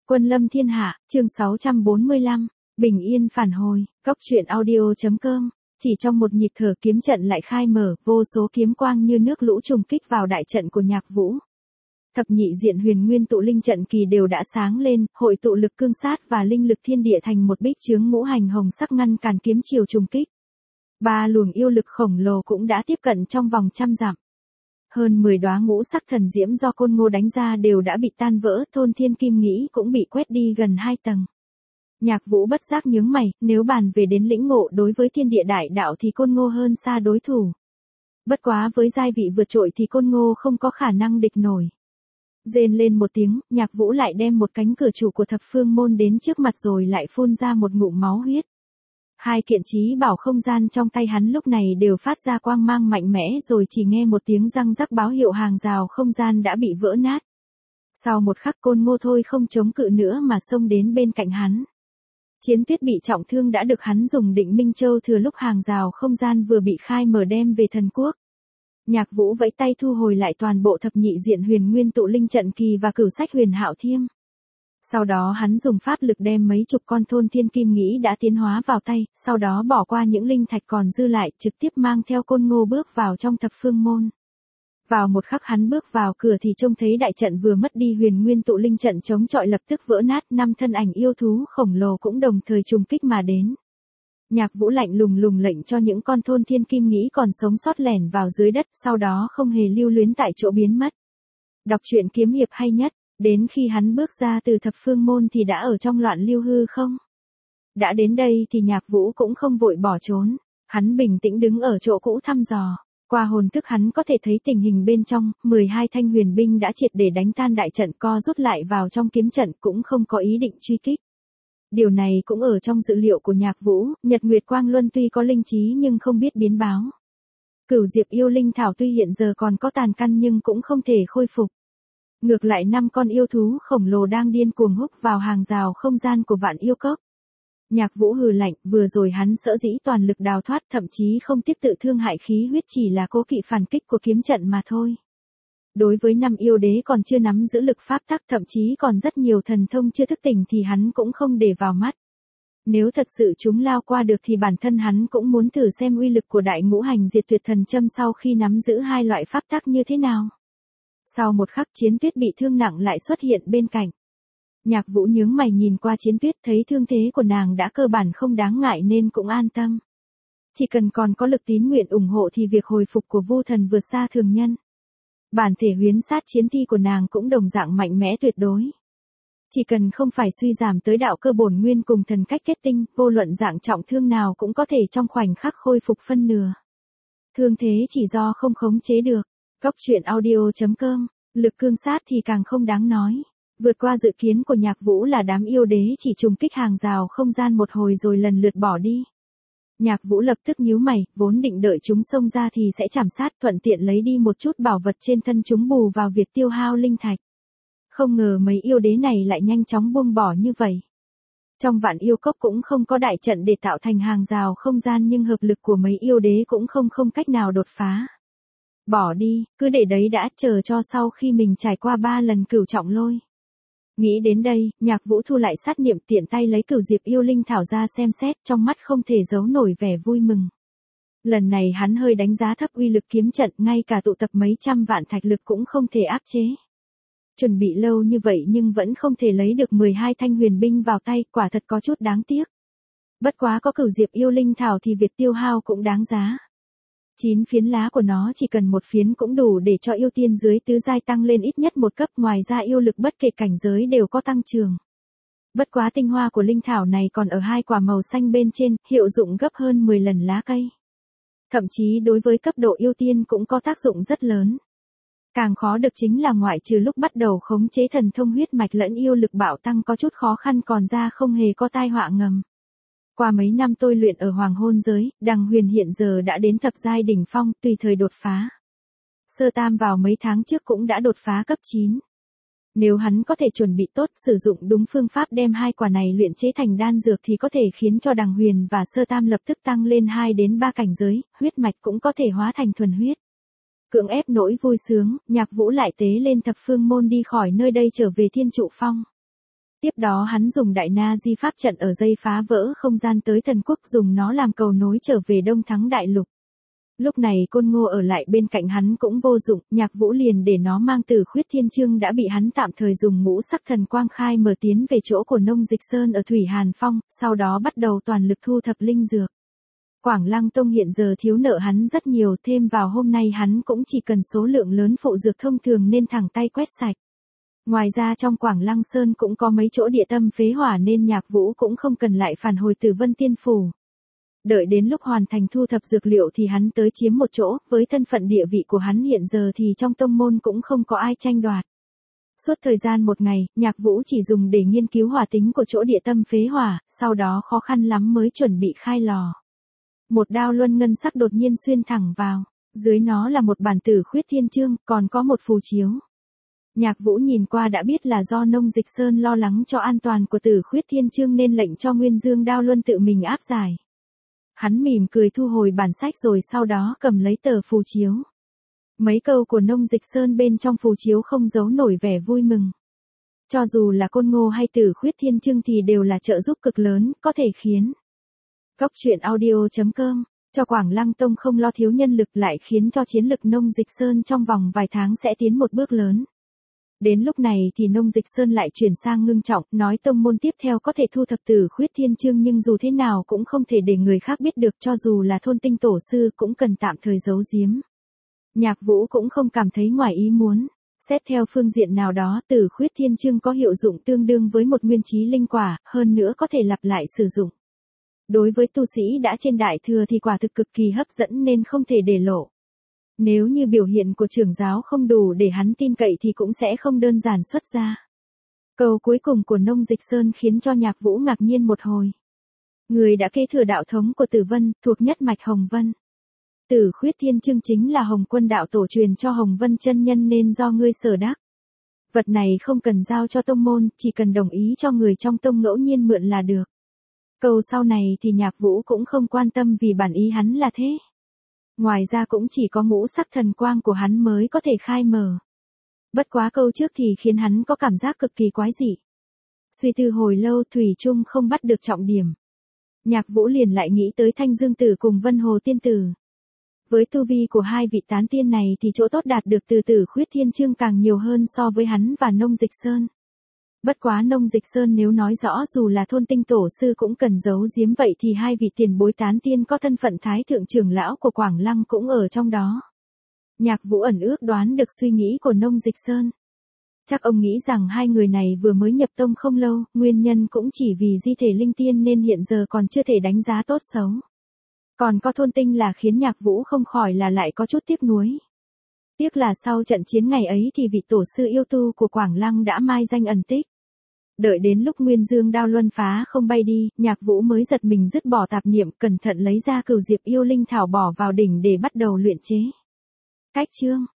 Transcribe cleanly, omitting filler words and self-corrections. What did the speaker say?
Quân lâm thiên hạ, chương 645, bình yên phản hồi, cóc truyện audio.com. Chỉ trong một nhịp thở kiếm trận lại khai mở, vô số kiếm quang như nước lũ trùng kích vào đại trận của Nhạc Vũ. Thập nhị diện huyền nguyên tụ linh trận kỳ đều đã sáng lên, hội tụ lực cương sát và linh lực thiên địa thành một bích chướng ngũ hành hồng sắc ngăn cản kiếm chiều trùng kích. Ba luồng yêu lực khổng lồ cũng đã tiếp cận trong vòng 100 dặm. Hơn 10 đóa ngũ sắc thần diễm do Côn Ngô đánh ra đều đã bị tan vỡ, thôn thiên kim nghĩ cũng bị quét đi gần 2 tầng. Nhạc Vũ bất giác nhướng mày, nếu bàn về đến lĩnh ngộ đối với thiên địa đại đạo thì Côn Ngô hơn xa đối thủ. Bất quá với giai vị vượt trội thì Côn Ngô không có khả năng địch nổi. Rên lên một tiếng, Nhạc Vũ lại đem một cánh cửa trụ của thập phương môn đến trước mặt rồi lại phun ra một ngụm máu huyết. Hai kiện chí bảo không gian trong tay hắn lúc này đều phát ra quang mang mạnh mẽ rồi chỉ nghe một tiếng răng rắc báo hiệu hàng rào không gian đã bị vỡ nát. Sau một khắc Côn Ngô thôi không chống cự nữa mà xông đến bên cạnh hắn. Chiến Tuyết bị trọng thương đã được hắn dùng Định Minh Châu thừa lúc hàng rào không gian vừa bị khai mở đem về thần quốc. Nhạc Vũ vẫy tay thu hồi lại toàn bộ thập nhị diện huyền nguyên tụ linh trận kỳ và cửu sách huyền hạo thiêm. Sau đó hắn dùng pháp lực đem mấy chục con thôn thiên kim nghĩ đã tiến hóa vào tay, sau đó bỏ qua những linh thạch còn dư lại trực tiếp mang theo Côn Ngô bước vào trong thập phương môn. Vào một khắc hắn bước vào cửa thì trông thấy đại trận vừa mất đi huyền nguyên tụ linh trận chống chọi lập tức vỡ nát, 5 thân ảnh yêu thú khổng lồ cũng đồng thời trùng kích mà đến. Nhạc Vũ lạnh lùng lệnh cho những con thôn thiên kim nghĩ còn sống sót lẻn vào dưới đất, sau đó không hề lưu luyến tại chỗ biến mất. Đọc truyện kiếm hiệp hay nhất. Đến khi hắn bước ra từ thập phương môn thì đã ở trong loạn lưu hư không. Đã đến đây thì Nhạc Vũ cũng không vội bỏ trốn. Hắn bình tĩnh đứng ở chỗ cũ thăm dò. Qua hồn thức hắn có thể thấy tình hình bên trong, 12 thanh huyền binh đã triệt để đánh tan đại trận co rút lại vào trong kiếm trận cũng không có ý định truy kích. Điều này cũng ở trong dữ liệu của Nhạc Vũ, Nhật Nguyệt Quang Luân tuy có linh trí nhưng không biết biến báo. Cửu Diệp yêu linh thảo tuy hiện giờ còn có tàn căn nhưng cũng không thể khôi phục. Ngược lại 5 con yêu thú khổng lồ đang điên cuồng húc vào hàng rào không gian của Vạn Yêu Cốc. Nhạc Vũ hừ lạnh, vừa rồi hắn sở dĩ toàn lực đào thoát thậm chí không tiếc tự thương hại khí huyết chỉ là cố kỵ phản kích của kiếm trận mà thôi. Đối với 5 yêu đế còn chưa nắm giữ lực pháp tắc thậm chí còn rất nhiều thần thông chưa thức tỉnh thì hắn cũng không để vào mắt. Nếu thật sự chúng lao qua được thì bản thân hắn cũng muốn thử xem uy lực của đại ngũ hành diệt tuyệt thần châm sau khi nắm giữ hai loại pháp tắc như thế nào. Sau một khắc Chiến Tuyết bị thương nặng lại xuất hiện bên cạnh. Nhạc Vũ nhướng mày nhìn qua Chiến Tuyết thấy thương thế của nàng đã cơ bản không đáng ngại nên cũng an tâm. Chỉ cần còn có lực tín nguyện ủng hộ thì việc hồi phục của Vu Thần vượt xa thường nhân. Bản thể huyễn sát chiến thi của nàng cũng đồng dạng mạnh mẽ tuyệt đối. Chỉ cần không phải suy giảm tới đạo cơ bổn nguyên cùng thần cách kết tinh, vô luận dạng trọng thương nào cũng có thể trong khoảnh khắc khôi phục phân nửa. Thương thế chỉ do không khống chế được. Cóc truyện audio.com, lực cương sát thì càng không đáng nói. Vượt qua dự kiến của Nhạc Vũ là đám yêu đế chỉ trùng kích hàng rào không gian một hồi rồi lần lượt bỏ đi. Nhạc Vũ lập tức nhíu mày, vốn định đợi chúng xông ra thì sẽ chảm sát thuận tiện lấy đi một chút bảo vật trên thân chúng bù vào việc tiêu hao linh thạch. Không ngờ mấy yêu đế này lại nhanh chóng buông bỏ như vậy. Trong Vạn Yêu Cốc cũng không có đại trận để tạo thành hàng rào không gian nhưng hợp lực của mấy yêu đế cũng không cách nào đột phá. Bỏ đi, cứ để đấy đã, chờ cho sau khi mình trải qua 3 lần cửu trọng lôi. Nghĩ đến đây, Nhạc Vũ thu lại sát niệm tiện tay lấy cửu diệp yêu linh thảo ra xem xét, trong mắt không thể giấu nổi vẻ vui mừng. Lần này hắn hơi đánh giá thấp uy lực kiếm trận, ngay cả tụ tập mấy trăm vạn thạch lực cũng không thể áp chế. Chuẩn bị lâu như vậy nhưng vẫn không thể lấy được 12 thanh huyền binh vào tay, quả thật có chút đáng tiếc. Bất quá có cửu diệp yêu linh thảo thì việc tiêu hao cũng đáng giá. 9 phiến lá của nó chỉ cần một phiến cũng đủ để cho yêu tiên dưới tứ giai tăng lên ít nhất một cấp, ngoài ra yêu lực bất kể cảnh giới đều có tăng trưởng. Bất quá tinh hoa của linh thảo này còn ở 2 quả màu xanh bên trên, hiệu dụng gấp hơn 10 lần lá cây. Thậm chí đối với cấp độ yêu tiên cũng có tác dụng rất lớn. Càng khó được chính là ngoại trừ lúc bắt đầu khống chế thần thông huyết mạch lẫn yêu lực bạo tăng có chút khó khăn còn ra không hề có tai họa ngầm. Qua mấy năm tôi luyện ở Hoàng Hôn giới, Đằng Huyền hiện giờ đã đến thập giai đỉnh phong, tùy thời đột phá. Sơ Tam vào mấy tháng trước cũng đã đột phá cấp 9. Nếu hắn có thể chuẩn bị tốt, sử dụng đúng phương pháp đem 2 quả này luyện chế thành đan dược thì có thể khiến cho Đằng Huyền và Sơ Tam lập tức tăng lên 2 đến 3 cảnh giới, huyết mạch cũng có thể hóa thành thuần huyết. Cưỡng ép nỗi vui sướng, Nhạc Vũ lại tế lên thập phương môn đi khỏi nơi đây trở về Thiên Trụ Phong. Tiếp đó hắn dùng đại na di pháp trận ở dây phá vỡ không gian tới thần quốc, dùng nó làm cầu nối trở về Đông Thắng Đại Lục. Lúc này Côn Ngô ở lại bên cạnh hắn cũng vô dụng, Nhạc Vũ liền để nó mang Tử Khuyết Thiên Chương đã bị hắn tạm thời dùng ngũ sắc thần quang khai mở tiến về chỗ của Nông Dịch Sơn ở Thủy Hàn Phong, sau đó bắt đầu toàn lực thu thập linh dược. Quảng Lăng Tông hiện giờ thiếu nợ hắn rất nhiều, thêm vào hôm nay hắn cũng chỉ cần số lượng lớn phụ dược thông thường nên thẳng tay quét sạch. Ngoài ra trong Quảng Lăng Sơn cũng có mấy chỗ địa tâm phế hỏa nên Nhạc Vũ cũng không cần lại phản hồi từ Vân Tiên Phủ. Đợi đến lúc hoàn thành thu thập dược liệu thì hắn tới chiếm một chỗ, với thân phận địa vị của hắn hiện giờ thì trong tông môn cũng không có ai tranh đoạt. Suốt thời gian một ngày, Nhạc Vũ chỉ dùng để nghiên cứu hỏa tính của chỗ địa tâm phế hỏa, sau đó khó khăn lắm mới chuẩn bị khai lò. Một đao luân ngân sắc đột nhiên xuyên thẳng vào, dưới nó là một bản Tử Khuyết Thiên Chương, còn có một phù chiếu. Nhạc Vũ nhìn qua đã biết là do Nông Dịch Sơn lo lắng cho an toàn của Tử Khuyết Thiên Chương nên lệnh cho Nguyên Dương Đao Luân tự mình áp giải. Hắn mỉm cười thu hồi bản sách rồi sau đó cầm lấy tờ phù chiếu. Mấy câu của Nông Dịch Sơn bên trong phù chiếu không giấu nổi vẻ vui mừng. Cho dù là Côn Ngô hay Tử Khuyết Thiên Chương thì đều là trợ giúp cực lớn, có thể khiến Goctruyện.audio.com cho Quảng Lăng Tông không lo thiếu nhân lực, lại khiến cho chiến lực Nông Dịch Sơn trong vòng vài tháng sẽ tiến một bước lớn. Đến lúc này thì Nông Dịch Sơn lại chuyển sang ngưng trọng, nói tông môn tiếp theo có thể thu thập Tử Khuyết Thiên Chương nhưng dù thế nào cũng không thể để người khác biết được, cho dù là Thôn Tinh Tổ Sư cũng cần tạm thời giấu giếm. Nhạc Vũ cũng không cảm thấy ngoài ý muốn. Xét theo phương diện nào đó, Tử Khuyết Thiên Chương có hiệu dụng tương đương với một nguyên chí linh quả, hơn nữa có thể lặp lại sử dụng. Đối với tu sĩ đã trên đại thừa thì quả thực cực kỳ hấp dẫn nên không thể để lộ. Nếu như biểu hiện của trưởng giáo không đủ để hắn tin cậy thì cũng sẽ không đơn giản xuất ra. Câu cuối cùng của Nông Dịch Sơn khiến cho Nhạc Vũ ngạc nhiên một hồi. Người đã kế thừa đạo thống của Tử Vân, thuộc nhất mạch Hồng Vân. Tử Khuyết Thiên Chương chính là Hồng Quân đạo tổ truyền cho Hồng Vân chân nhân nên do ngươi sở đắc. Vật này không cần giao cho tông môn, chỉ cần đồng ý cho người trong tông ngẫu nhiên mượn là được. Câu sau này thì Nhạc Vũ cũng không quan tâm vì bản ý hắn là thế. Ngoài ra cũng chỉ có ngũ sắc thần quang của hắn mới có thể khai mở. Bất quá câu trước thì khiến hắn có cảm giác cực kỳ quái dị. Suy tư hồi lâu thủy chung không bắt được trọng điểm. Nhạc Vũ liền lại nghĩ tới Thanh Dương Tử cùng Vân Hồ Tiên Tử. Với tu vi của hai vị tán tiên này thì chỗ tốt đạt được từ Tử Khuyết Thiên Chương càng nhiều hơn so với hắn và Nông Dịch Sơn. Bất quá Nông Dịch Sơn nếu nói rõ dù là Thôn Tinh Tổ Sư cũng cần giấu giếm vậy thì hai vị tiền bối tán tiên có thân phận Thái Thượng trưởng lão của Quảng Lăng cũng ở trong đó. Nhạc Vũ ẩn ước đoán được suy nghĩ của Nông Dịch Sơn. Chắc ông nghĩ rằng hai người này vừa mới nhập tông không lâu, nguyên nhân cũng chỉ vì di thể linh tiên nên hiện giờ còn chưa thể đánh giá tốt xấu. Còn có Thôn Tinh là khiến Nhạc Vũ không khỏi là lại có chút tiếc nuối. Tiếc là sau trận chiến ngày ấy thì vị tổ sư yêu tu của Quảng Lăng đã mai danh ẩn tích. Đợi đến lúc Nguyên Dương Đao Luân phá không bay đi, Nhạc Vũ mới giật mình dứt bỏ tạp niệm, cẩn thận lấy ra Cửu Diệp yêu linh thảo bỏ vào đỉnh để bắt đầu luyện chế. Cách chương